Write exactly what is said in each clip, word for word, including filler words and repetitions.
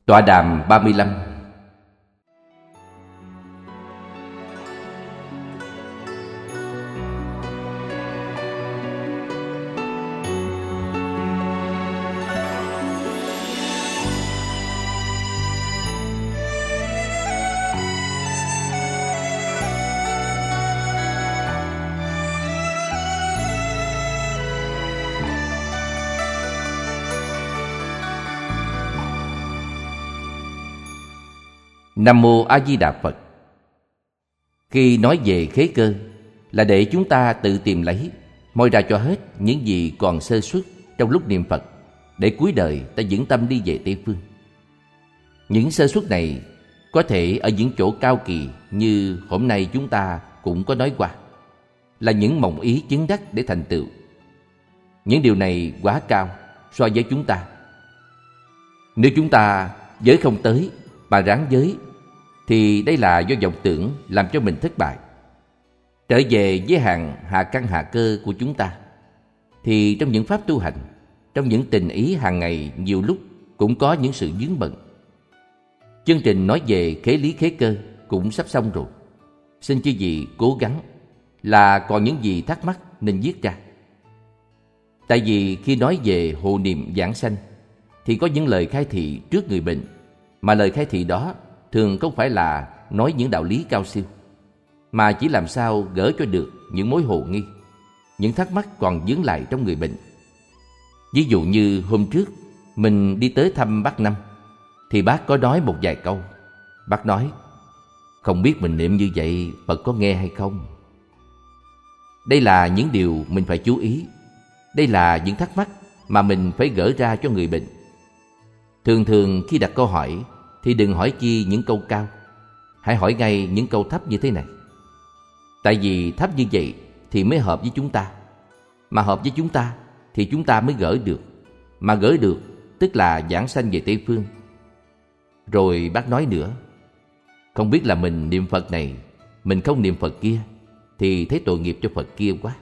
Tọa đàm ba mươi lăm. Nam Mô A Di Đà Phật. Khi nói về khế cơ là để chúng ta tự tìm lấy, moi ra cho hết những gì còn sơ suất trong lúc niệm Phật, để cuối đời ta vững tâm đi về Tây Phương. Những sơ suất này có thể ở những chỗ cao kỳ như hôm nay chúng ta cũng có nói qua, là những mộng ý chứng đắc để thành tựu. Những điều này quá cao so với chúng ta. Nếu chúng ta giới không tới mà ráng giới, thì đây là do vọng tưởng làm cho mình thất bại. Trở về với hàng hạ căn hạ cơ của chúng ta, thì trong những pháp tu hành, trong những tình ý hàng ngày, nhiều lúc cũng có những sự vướng bận. Chương trình nói về khế lý khế cơ cũng sắp xong rồi. Xin chư vị cố gắng, là còn những gì thắc mắc nên viết ra. Tại vì khi nói về hộ niệm giảng sanh, thì có những lời khai thị trước người bệnh, mà lời khai thị đó thường không phải là nói những đạo lý cao siêu, mà chỉ làm sao gỡ cho được những mối hồ nghi, những thắc mắc còn vướng lại trong người bệnh. Ví dụ như hôm trước mình đi tới thăm bác Năm, thì bác có nói một vài câu. Bác nói: không biết mình niệm như vậy Phật có nghe hay không? Đây là những điều mình phải chú ý. Đây là những thắc mắc mà mình phải gỡ ra cho người bệnh. Thường thường khi đặt câu hỏi thì đừng hỏi chi những câu cao, hãy hỏi ngay những câu thấp như thế này. Tại vì thấp như vậy thì mới hợp với chúng ta, mà hợp với chúng ta thì chúng ta mới gỡ được, mà gỡ được tức là giảng sanh về Tây Phương. Rồi bác nói nữa: không biết là mình niệm Phật này, mình không niệm Phật kia, thì thấy tội nghiệp cho Phật kia quá.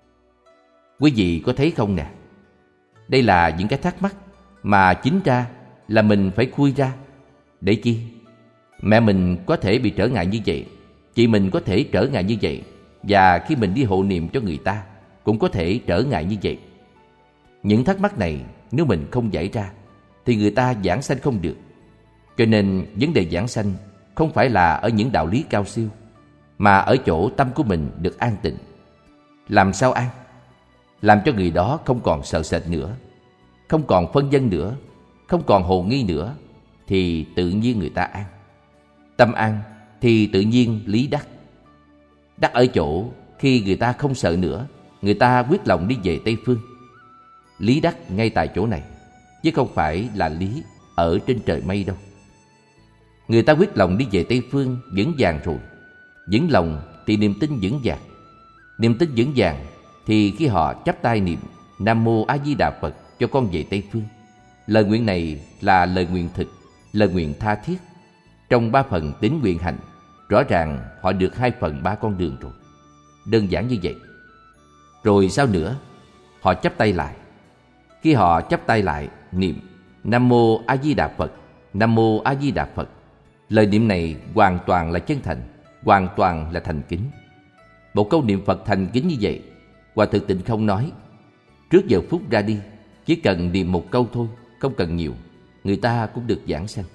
Quý vị có thấy không nè? Đây là những cái thắc mắc mà chính ra là mình phải khui ra. Để chi? Mẹ mình có thể bị trở ngại như vậy, chị mình có thể trở ngại như vậy, và khi mình đi hộ niệm cho người ta cũng có thể trở ngại như vậy. Những thắc mắc này nếu mình không giải ra thì người ta giảng sanh không được. Cho nên vấn đề giảng sanh không phải là ở những đạo lý cao siêu, mà ở chỗ tâm của mình được an tịnh. Làm sao an? Làm cho người đó không còn sợ sệt nữa, không còn phân vân nữa, không còn hồ nghi nữa, thì tự nhiên người ta an. Tâm an thì tự nhiên lý đắc. Đắc ở chỗ khi người ta không sợ nữa, người ta quyết lòng đi về Tây Phương. Lý đắc ngay tại chỗ này, chứ không phải là lý ở trên trời mây đâu. Người ta quyết lòng đi về Tây Phương vững vàng rồi. Vững lòng thì niềm tin vững vàng. Niềm tin vững vàng thì khi họ chắp tay niệm Nam Mô A Di Đà Phật cho con về Tây Phương, lời nguyện này là lời nguyện thực, lời nguyện tha thiết. Trong ba phần tín nguyện hành, rõ ràng họ được hai phần ba con đường rồi. Đơn giản như vậy. Rồi sao nữa? Họ chắp tay lại. Khi họ chắp tay lại niệm Nam Mô A Di Đà Phật, Nam Mô A Di Đà Phật, lời niệm này hoàn toàn là chân thành, hoàn toàn là thành kính. Một câu niệm Phật thành kính như vậy, Hòa Thượng Tịnh Không nói, trước giờ phút ra đi, chỉ cần niệm một câu thôi, không cần nhiều, người ta cũng được giảng sanh.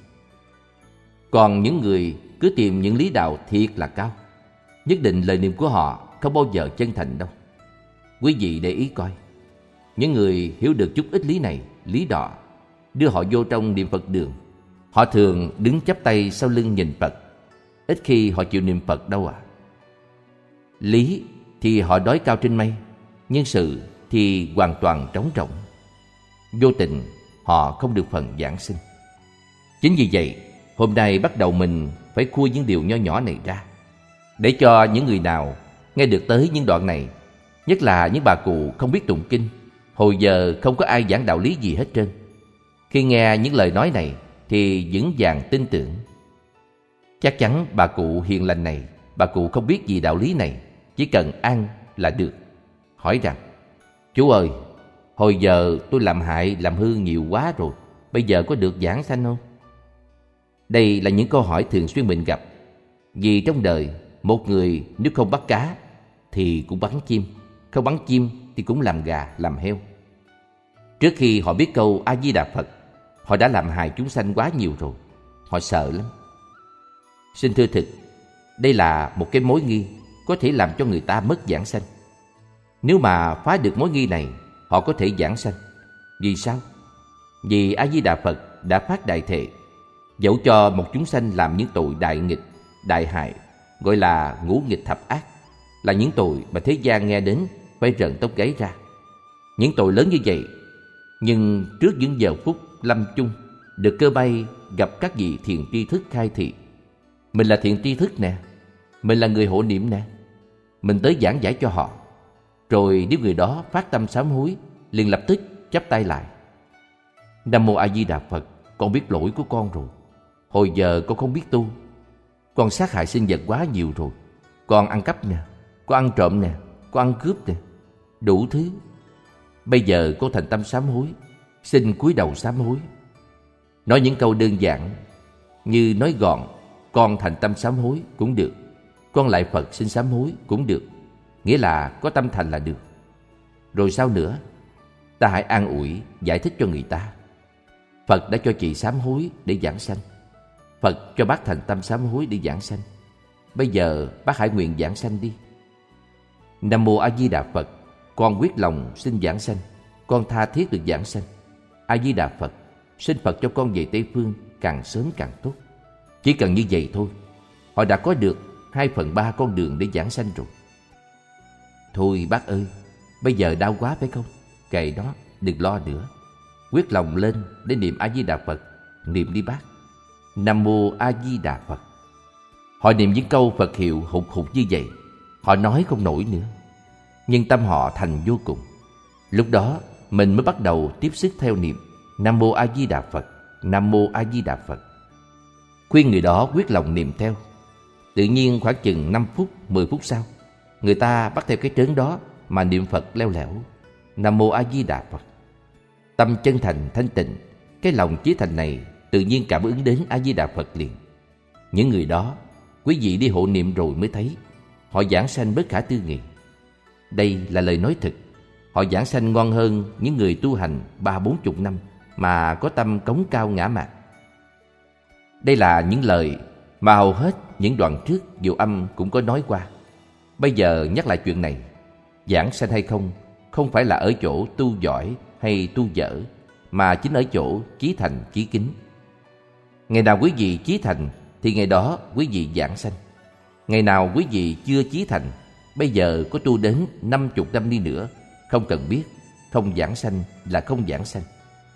Còn những người cứ tìm những lý đạo thiệt là cao, nhất định lời niệm của họ không bao giờ chân thành đâu. Quý vị để ý coi, những người hiểu được chút ít lý này, lý đọ, đưa họ vô trong niệm Phật đường, họ thường đứng chắp tay sau lưng nhìn Phật, ít khi họ chịu niệm Phật đâu à. Lý thì họ đói cao trên mây, nhưng sự thì hoàn toàn trống rỗng. Vô tình họ không được phần giảng sinh. Chính vì vậy, hôm nay bắt đầu mình phải khui những điều nho nhỏ này ra, để cho những người nào nghe được tới những đoạn này, nhất là những bà cụ không biết tụng kinh, hồi giờ không có ai giảng đạo lý gì hết trơn, khi nghe những lời nói này thì vững vàng tin tưởng. Chắc chắn bà cụ hiền lành này, bà cụ không biết gì đạo lý này, chỉ cần ăn là được. Hỏi rằng: chú ơi, hồi giờ tôi làm hại làm hư nhiều quá rồi, bây giờ có được giảng sanh không? Đây là những câu hỏi thường xuyên mình gặp. Vì trong đời, một người nếu không bắt cá thì cũng bắn chim, không bắn chim thì cũng làm gà, làm heo. Trước khi họ biết câu A Di Đà Phật, họ đã làm hại chúng sanh quá nhiều rồi. Họ sợ lắm. Xin thưa thực, đây là một cái mối nghi có thể làm cho người ta mất giảng sanh. Nếu mà phá được mối nghi này, họ có thể giảng sanh. Vì sao? Vì A Di Đà Phật đã phát đại thệ, dẫu cho một chúng sanh làm những tội đại nghịch, đại hại, gọi là ngũ nghịch thập ác, là những tội mà thế gian nghe đến phải rợn tóc gáy ra. Những tội lớn như vậy, nhưng trước những giờ phút lâm chung, được cơ bay gặp các vị thiện tri thức khai thị. Mình là thiện tri thức nè, mình là người hộ niệm nè. Mình tới giảng giải cho họ. Rồi nếu người đó phát tâm sám hối, liền lập tức chắp tay lại. Nam Mô A Di Đà Phật, con biết lỗi của con rồi. Hồi giờ con không biết tu. Con sát hại sinh vật quá nhiều rồi. Con ăn cắp nè, con ăn trộm nè, con ăn cướp nè, đủ thứ. Bây giờ con thành tâm sám hối, xin cúi đầu sám hối. Nói những câu đơn giản, như nói gọn, con thành tâm sám hối cũng được, con lại Phật xin sám hối cũng được. Nghĩa là có tâm thành là được. Rồi sao nữa? Ta hãy an ủi, giải thích cho người ta. Phật đã cho chị sám hối để giảng sanh. Phật cho bác thành tâm sám hối để giảng sanh. Bây giờ bác hãy nguyện giảng sanh đi. Nam Mô A Di Đà Phật, con quyết lòng xin giảng sanh. Con tha thiết được giảng sanh. A Di Đà Phật, xin Phật cho con về Tây Phương càng sớm càng tốt. Chỉ cần như vậy thôi, họ đã có được hai phần ba con đường để giảng sanh rồi. Thôi bác ơi, bây giờ đau quá phải không? Kệ đó, đừng lo nữa. Quyết lòng lên để niệm A Di Đà Phật. Niệm đi bác. Nam Mô A Di Đà Phật. Họ niệm những câu Phật hiệu hụt hụt như vậy, họ nói không nổi nữa, nhưng tâm họ thành vô cùng. Lúc đó mình mới bắt đầu tiếp sức theo niệm Nam Mô A Di Đà Phật, Nam Mô A Di Đà Phật. Khuyên người đó quyết lòng niệm theo. Tự nhiên khoảng chừng năm phút, mười phút sau, người ta bắt theo cái trớn đó mà niệm Phật leo lẻo Nam Mô A Di Đà Phật. Tâm chân thành thanh tịnh, cái lòng chí thành này tự nhiên cảm ứng đến A Di Đà Phật liền. Những người đó, quý vị đi hộ niệm rồi mới thấy, họ giảng sanh bất khả tư nghị. Đây là lời nói thực. Họ giảng sanh ngon hơn những người tu hành ba bốn chục năm mà có tâm cống cao ngã mạn. Đây là những lời mà hầu hết những đoạn trước Diệu Âm cũng có nói qua. Bây giờ nhắc lại chuyện này. Giảng sanh hay không, không phải là ở chỗ tu giỏi hay tu dở, mà chính ở chỗ chí thành chí kính. Ngày nào quý vị chí thành thì ngày đó quý vị giảng sanh. Ngày nào quý vị chưa chí thành, bây giờ có tu đến năm chục năm đi nữa, không cần biết, không giảng sanh là không giảng sanh.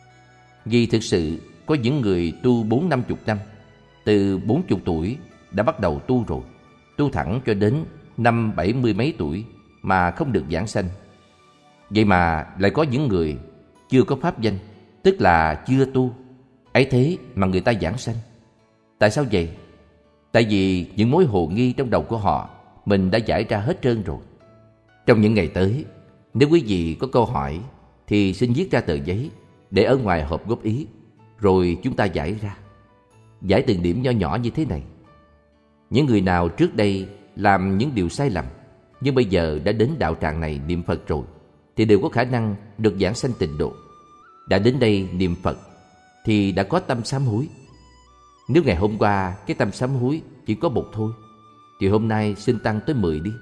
Vì thực sự có những người tu bốn năm chục năm, từ bốn chục tuổi đã bắt đầu tu rồi, tu thẳng cho đến năm bảy mươi mấy tuổi mà không được giảng sanh. Vậy mà lại có những người chưa có pháp danh, tức là chưa tu, ấy thế mà người ta giảng sanh. Tại sao vậy? Tại vì những mối hồ nghi trong đầu của họ mình đã giải ra hết trơn rồi. Trong những ngày tới, nếu quý vị có câu hỏi thì xin viết ra tờ giấy để ở ngoài hộp góp ý, rồi chúng ta giải ra. Giải từng điểm nho nhỏ như thế này. Những người nào trước đây làm những điều sai lầm nhưng bây giờ đã đến đạo tràng này niệm Phật rồi thì đều có khả năng được giảng sanh tịnh độ. Đã đến đây niệm Phật thì đã có tâm sám hối. Nếu ngày hôm qua cái tâm sám hối chỉ có một thôi, thì hôm nay xin tăng tới mười đi.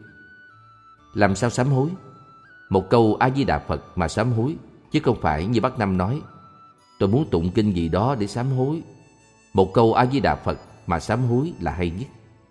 Làm sao sám hối? Một câu A Di Đà Phật mà sám hối, chứ không phải như bác Năm nói tôi muốn tụng kinh gì đó để sám hối. Một câu A Di Đà Phật mà sám hối là hay nhất.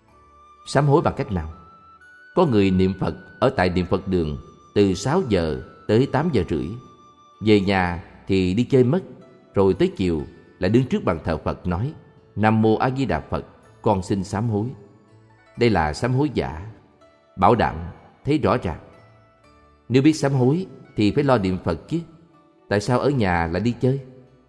Sám hối bằng cách nào? Có người niệm Phật ở tại niệm Phật đường từ sáu giờ tới tám giờ rưỡi. Về nhà thì đi chơi mất, rồi tới chiều lại đứng trước bàn thờ Phật nói Nam Mô A Di Đà Phật, con xin sám hối. Đây là sám hối giả, bảo đảm thấy rõ ràng. Nếu biết sám hối thì phải lo niệm Phật chứ. Tại sao ở nhà lại đi chơi?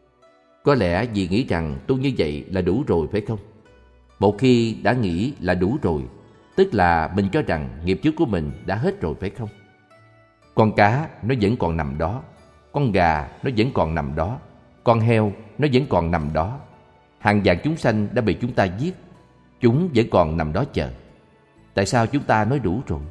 Có lẽ vì nghĩ rằng tu như vậy là đủ rồi phải không? Một khi đã nghĩ là đủ rồi, tức là mình cho rằng nghiệp trước của mình đã hết rồi phải không? Con cá nó vẫn còn nằm đó, con gà nó vẫn còn nằm đó, con heo nó vẫn còn nằm đó. Hàng vạn chúng sanh đã bị chúng ta giết, chúng vẫn còn nằm đó chờ. Tại sao chúng ta nói đủ rồi?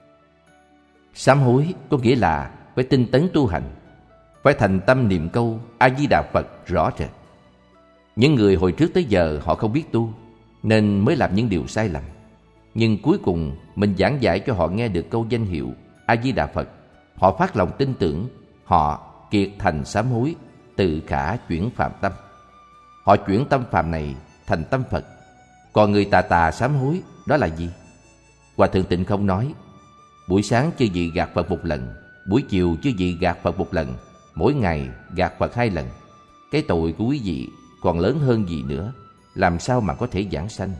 Sám hối có nghĩa là phải tinh tấn tu hành, phải thành tâm niệm câu A-di-đà Phật rõ rệt. Những người hồi trước tới giờ họ không biết tu, nên mới làm những điều sai lầm. Nhưng cuối cùng mình giảng giải cho họ nghe được câu danh hiệu A-di-đà Phật. Họ phát lòng tin tưởng, họ kiệt thành sám hối, tự khả chuyển phạm tâm. Họ chuyển tâm phạm này thành tâm Phật. Còn người tà tà sám hối đó là gì? Hòa Thượng Tịnh Không nói, buổi sáng chư vị gạt Phật một lần, buổi chiều chư vị gạt Phật một lần, mỗi ngày gạt Phật hai lần. Cái tội của quý vị còn lớn hơn gì nữa, làm sao mà có thể giảng sanh?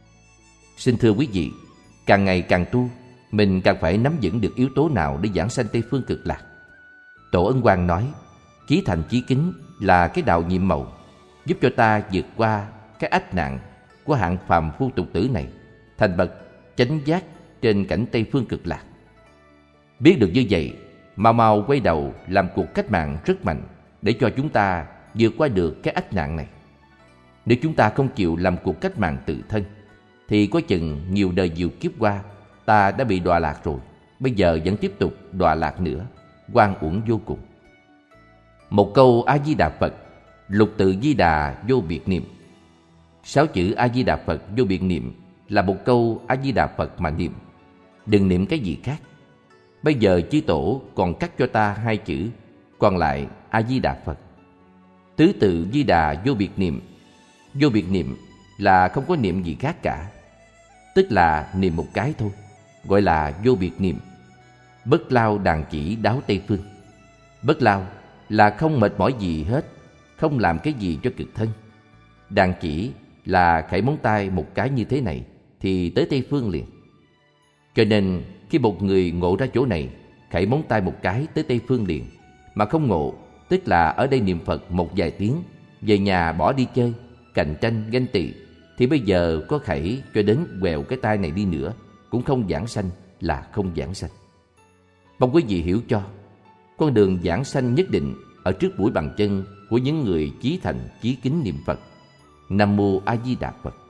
Xin thưa quý vị, càng ngày càng tu, mình càng phải nắm vững được yếu tố nào để giảng sanh Tây Phương Cực Lạc. Tổ Ân Quang nói, chí thành chí kính là cái đạo nhiệm màu, giúp cho ta vượt qua cái ách nạn của hạng phàm phu tục tử này, thành bậc chánh giác trên cảnh Tây Phương Cực Lạc. Biết được như vậy, mau mau quay đầu làm cuộc cách mạng rất mạnh để cho chúng ta vượt qua được cái ách nạn này. Nếu chúng ta không chịu làm cuộc cách mạng tự thân, thì có chừng nhiều đời nhiều kiếp qua ta đã bị đọa lạc rồi, bây giờ vẫn tiếp tục đọa lạc nữa, oan uổng vô cùng. Một câu A-di-đà Phật, lục tự Di Đà vô biệt niệm. Sáu chữ A-di-đà Phật vô biệt niệm là một câu A-di-đà Phật mà niệm, đừng niệm cái gì khác. Bây giờ chư tổ còn cắt cho ta hai chữ, còn lại A-di-đà Phật. Tứ tự Di Đà vô biệt niệm. Vô biệt niệm là không có niệm gì khác cả, tức là niệm một cái thôi, gọi là vô biệt niệm. Bất lao đàn chỉ đáo Tây Phương. Bất lao là không mệt mỏi gì hết, không làm cái gì cho cực thân. Đàn chỉ là khẩy móng tay một cái như thế này thì tới Tây Phương liền. Cho nên khi một người ngộ ra chỗ này, khẩy móng tay một cái tới Tây Phương liền, mà không ngộ, tức là ở đây niệm Phật một vài tiếng, về nhà bỏ đi chơi, cạnh tranh ganh tị, thì bây giờ có khẩy cho đến quẹo cái tay này đi nữa cũng không giảng sanh là không giảng sanh. Mong quý vị hiểu cho, con đường giảng sanh nhất định ở trước mũi bàn chân của những người chí thành chí kính niệm Phật. Nam mô A Di Đà Phật.